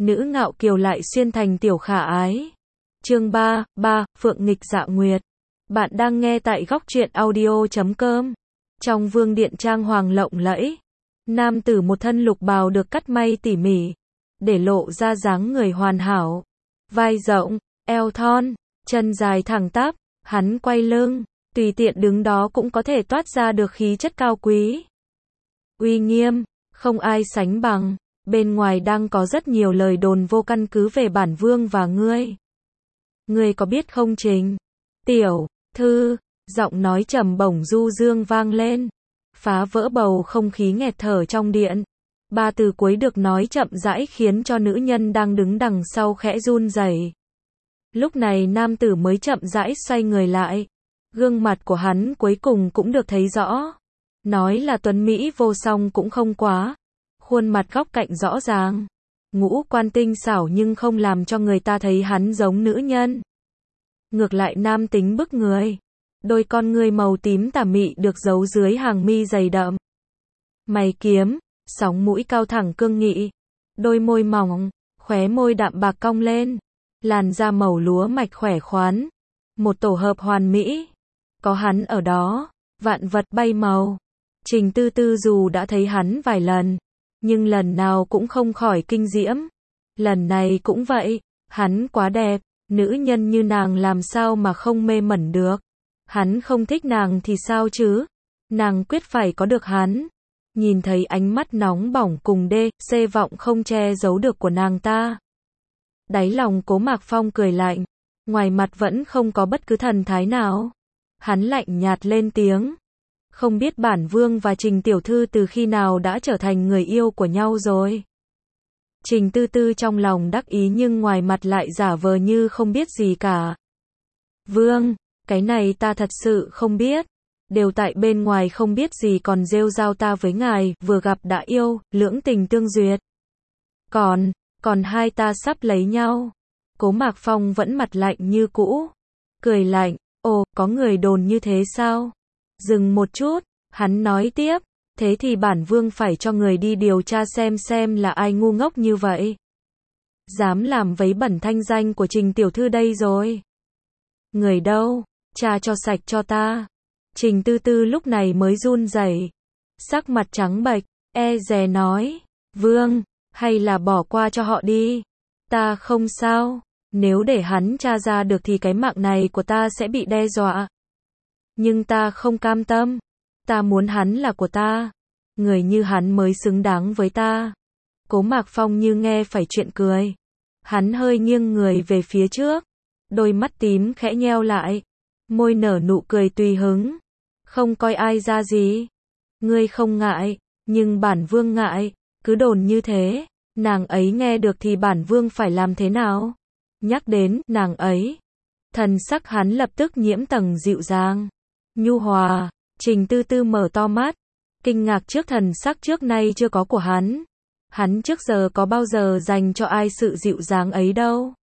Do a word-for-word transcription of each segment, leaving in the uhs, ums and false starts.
nữ ngạo kiều lại xuyên thành tiểu khả ái. Chương ba, ba, Phượng nghịch dạ nguyệt. Bạn đang nghe tại góc truyện audio chấm com. Trong vương điện trang hoàng lộng lẫy, nam tử một thân lục bào được cắt may tỉ mỉ, để lộ ra dáng người hoàn hảo. Vai rộng, eo thon, chân dài thẳng tắp, hắn quay lưng, tùy tiện đứng đó cũng có thể toát ra được khí chất cao quý. Uy nghiêm, không ai sánh bằng. Bên ngoài đang có rất nhiều lời đồn vô căn cứ về bản vương và ngươi. Ngươi có biết không Trình? Tiểu thư, giọng nói trầm bổng du dương vang lên, phá vỡ bầu không khí nghẹt thở trong điện. Ba từ cuối được nói chậm rãi khiến cho nữ nhân đang đứng đằng sau khẽ run rẩy. Lúc này nam tử mới chậm rãi xoay người lại. Gương mặt của hắn cuối cùng cũng được thấy rõ. Nói là tuấn mỹ vô song cũng không quá. Khuôn mặt góc cạnh rõ ràng, ngũ quan tinh xảo nhưng không làm cho người ta thấy hắn giống nữ nhân. Ngược lại nam tính bức người. Đôi con ngươi màu tím tà mị được giấu dưới hàng mi dày đậm. Mày kiếm, sóng mũi cao thẳng cương nghị. Đôi môi mỏng, khóe môi đạm bạc cong lên. Làn da màu lúa mạch khỏe khoắn. Một tổ hợp hoàn mỹ. Có hắn ở đó, vạn vật bay màu. Trình Tư Tư dù đã thấy hắn vài lần, nhưng lần nào cũng không khỏi kinh diễm. Lần này cũng vậy, hắn quá đẹp, nữ nhân như nàng làm sao mà không mê mẩn được. Hắn không thích nàng thì sao chứ? Nàng quyết phải có được hắn. Nhìn thấy ánh mắt nóng bỏng cùng đê, xê vọng không che giấu được của nàng ta. Đáy lòng Cố Mạc Phong cười lạnh, ngoài mặt vẫn không có bất cứ thần thái nào. Hắn lạnh nhạt lên tiếng. Không biết bản vương và Trình tiểu thư từ khi nào đã trở thành người yêu của nhau rồi. Trình Tư Tư trong lòng đắc ý nhưng ngoài mặt lại giả vờ như không biết gì cả. Vương, cái này ta thật sự không biết. Đều tại bên ngoài không biết gì còn rêu rao ta với ngài, vừa gặp đã yêu, lưỡng tình tương duyệt. Còn, còn hai ta sắp lấy nhau. Cố Mạc Phong vẫn mặt lạnh như cũ. Cười lạnh, ồ, có người đồn như thế sao? Dừng một chút, hắn nói tiếp, thế thì bản vương phải cho người đi điều tra xem xem là ai ngu ngốc như vậy. Dám làm vấy bẩn thanh danh của Trình tiểu thư đây rồi. Người đâu, tra cho sạch cho ta. Trình Tư Tư lúc này mới run rẩy, sắc mặt trắng bệch, e dè nói, vương, hay là bỏ qua cho họ đi. Ta không sao, nếu để hắn tra ra được thì cái mạng này của ta sẽ bị đe dọa. Nhưng ta không cam tâm. Ta muốn hắn là của ta. Người như hắn mới xứng đáng với ta. Cố Mạc Phong như nghe phải chuyện cười. Hắn hơi nghiêng người về phía trước. Đôi mắt tím khẽ nheo lại. Môi nở nụ cười tùy hứng. Không coi ai ra gì. Ngươi không ngại, nhưng bản vương ngại. Cứ đồn như thế. Nàng ấy nghe được thì bản vương phải làm thế nào? Nhắc đến nàng ấy, thần sắc hắn lập tức nhiễm tầng dịu dàng, nhu hòa. Trình Tư Tư mở to mắt, kinh ngạc trước thần sắc trước nay chưa có của hắn. Hắn trước giờ có bao giờ dành cho ai sự dịu dàng ấy đâu.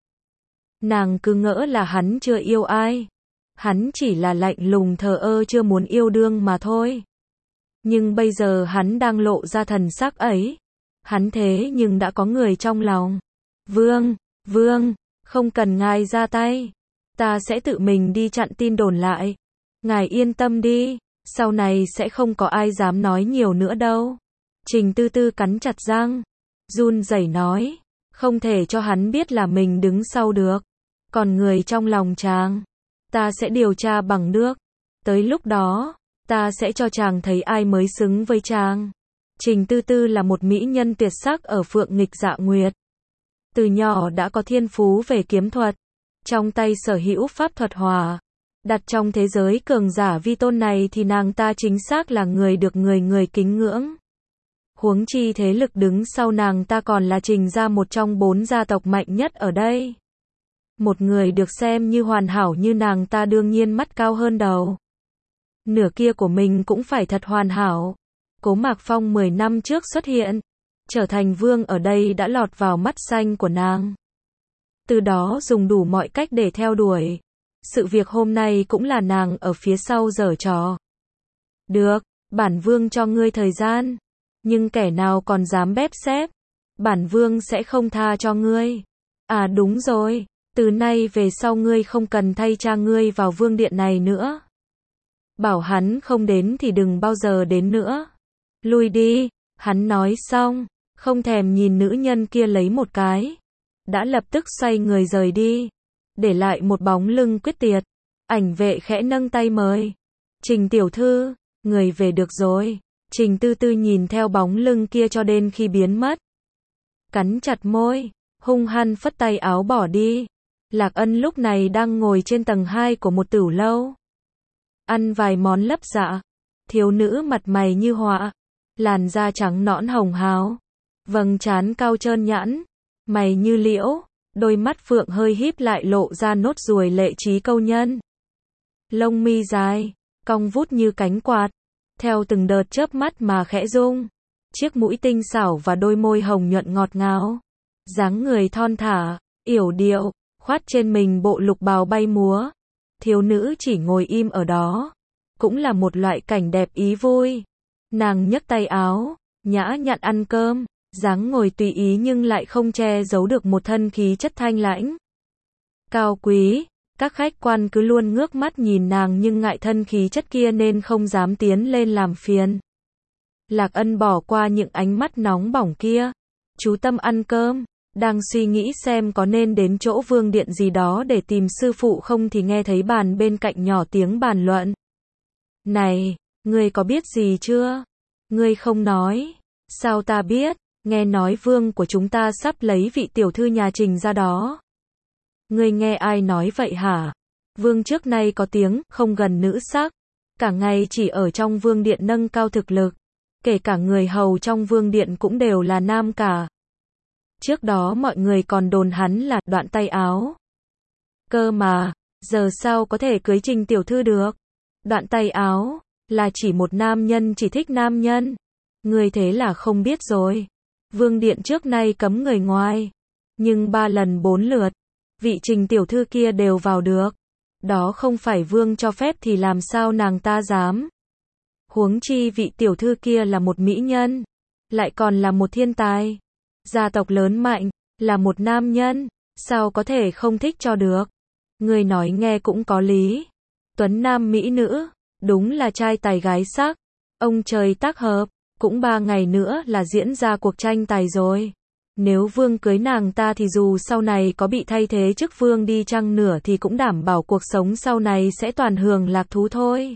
Nàng cứ ngỡ là hắn chưa yêu ai. Hắn chỉ là lạnh lùng thờ ơ chưa muốn yêu đương mà thôi. Nhưng bây giờ hắn đang lộ ra thần sắc ấy. Hắn thế nhưng đã có người trong lòng. Vương, vương, không cần ngài ra tay. Ta sẽ tự mình đi chặn tin đồn lại. Ngài yên tâm đi, sau này sẽ không có ai dám nói nhiều nữa đâu. Trình Tư Tư cắn chặt răng, run rẩy nói, không thể cho hắn biết là mình đứng sau được. Còn người trong lòng chàng, ta sẽ điều tra bằng nước. Tới lúc đó, ta sẽ cho chàng thấy ai mới xứng với chàng. Trình Tư Tư là một mỹ nhân tuyệt sắc ở Phượng nghịch dạ nguyệt. Từ nhỏ đã có thiên phú về kiếm thuật. Trong tay sở hữu pháp thuật hỏa. Đặt trong thế giới cường giả vi tôn này thì nàng ta chính xác là người được người người kính ngưỡng. Huống chi thế lực đứng sau nàng ta còn là Trình gia một trong bốn gia tộc mạnh nhất ở đây. Một người được xem như hoàn hảo như nàng ta đương nhiên mắt cao hơn đầu. Nửa kia của mình cũng phải thật hoàn hảo. Cố Mạc Phong mười năm trước xuất hiện, trở thành vương ở đây đã lọt vào mắt xanh của nàng. Từ đó dùng đủ mọi cách để theo đuổi. Sự việc hôm nay cũng là nàng ở phía sau giở trò. Được, bản vương cho ngươi thời gian. Nhưng kẻ nào còn dám bép xép, bản vương sẽ không tha cho ngươi. À đúng rồi, từ nay về sau ngươi không cần thay cha ngươi vào vương điện này nữa. Bảo hắn không đến thì đừng bao giờ đến nữa. Lui đi, hắn nói xong, không thèm nhìn nữ nhân kia lấy một cái. Đã lập tức xoay người rời đi, để lại một bóng lưng quyết tiệt. Ảnh vệ khẽ nâng tay mời. Trình tiểu thư, người về được rồi. Trình Tư Tư nhìn theo bóng lưng kia cho đến khi biến mất. Cắn chặt môi, hung hăng phất tay áo bỏ đi. Lạc Ân lúc này đang ngồi trên tầng hai của một tửu lâu. Ăn vài món lấp dạ. Thiếu nữ mặt mày như họa. Làn da trắng nõn hồng hào. Vầng trán cao trơn nhẵn. Mày như liễu. Đôi mắt phượng hơi híp lại lộ ra nốt ruồi lệ trí câu nhân. Lông mi dài, cong vút như cánh quạt. Theo từng đợt chớp mắt mà khẽ rung. Chiếc mũi tinh xảo và đôi môi hồng nhuận ngọt ngào. Dáng người thon thả, yểu điệu, khoát trên mình bộ lục bào bay múa. Thiếu nữ chỉ ngồi im ở đó. Cũng là một loại cảnh đẹp ý vui. Nàng nhấc tay áo, nhã nhặn ăn cơm. Dáng ngồi tùy ý nhưng lại không che giấu được một thân khí chất thanh lãnh. Cao quý, các khách quan cứ luôn ngước mắt nhìn nàng nhưng ngại thân khí chất kia nên không dám tiến lên làm phiền. Lạc Ân bỏ qua những ánh mắt nóng bỏng kia. Chú tâm ăn cơm, đang suy nghĩ xem có nên đến chỗ vương điện gì đó để tìm sư phụ không thì nghe thấy bàn bên cạnh nhỏ tiếng bàn luận. Này, ngươi có biết gì chưa? Ngươi không nói. Sao ta biết? Nghe nói vương của chúng ta sắp lấy vị tiểu thư nhà Trình ra đó. Ngươi nghe ai nói vậy hả? Vương trước nay có tiếng không gần nữ sắc. Cả ngày chỉ ở trong vương điện nâng cao thực lực. Kể cả người hầu trong vương điện cũng đều là nam cả. Trước đó mọi người còn đồn hắn là đoạn tay áo. Cơ mà, giờ sao có thể cưới Trình tiểu thư được? Đoạn tay áo, là chỉ một nam nhân chỉ thích nam nhân. Ngươi thế là không biết rồi. Vương điện trước nay cấm người ngoài. Nhưng ba lần bốn lượt, vị Trình tiểu thư kia đều vào được. Đó không phải vương cho phép thì làm sao nàng ta dám. Huống chi vị tiểu thư kia là một mỹ nhân. Lại còn là một thiên tài. Gia tộc lớn mạnh, là một nam nhân. Sao có thể không thích cho được. Người nói nghe cũng có lý. Tuấn nam mỹ nữ, đúng là trai tài gái sắc. Ông trời tác hợp. Cũng ba ngày nữa là diễn ra cuộc tranh tài rồi. Nếu vương cưới nàng ta thì dù sau này có bị thay thế chức vương đi chăng nửa thì cũng đảm bảo cuộc sống sau này sẽ toàn hưởng lạc thú thôi.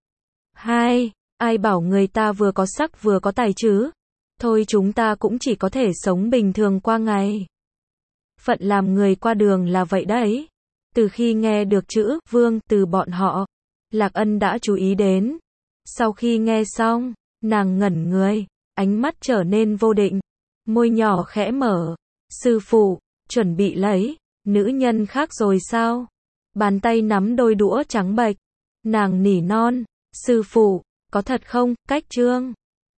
Hai, ai bảo người ta vừa có sắc vừa có tài chứ? Thôi chúng ta cũng chỉ có thể sống bình thường qua ngày. Phận làm người qua đường là vậy đấy. Từ khi nghe được chữ vương từ bọn họ, Lạc Ân đã chú ý đến. Sau khi nghe xong, nàng ngẩn người, ánh mắt trở nên vô định, môi nhỏ khẽ mở. Sư phụ, chuẩn bị lấy nữ nhân khác rồi sao? Bàn tay nắm đôi đũa trắng bệch, nàng nỉ non. Sư phụ, có thật không? Cách trương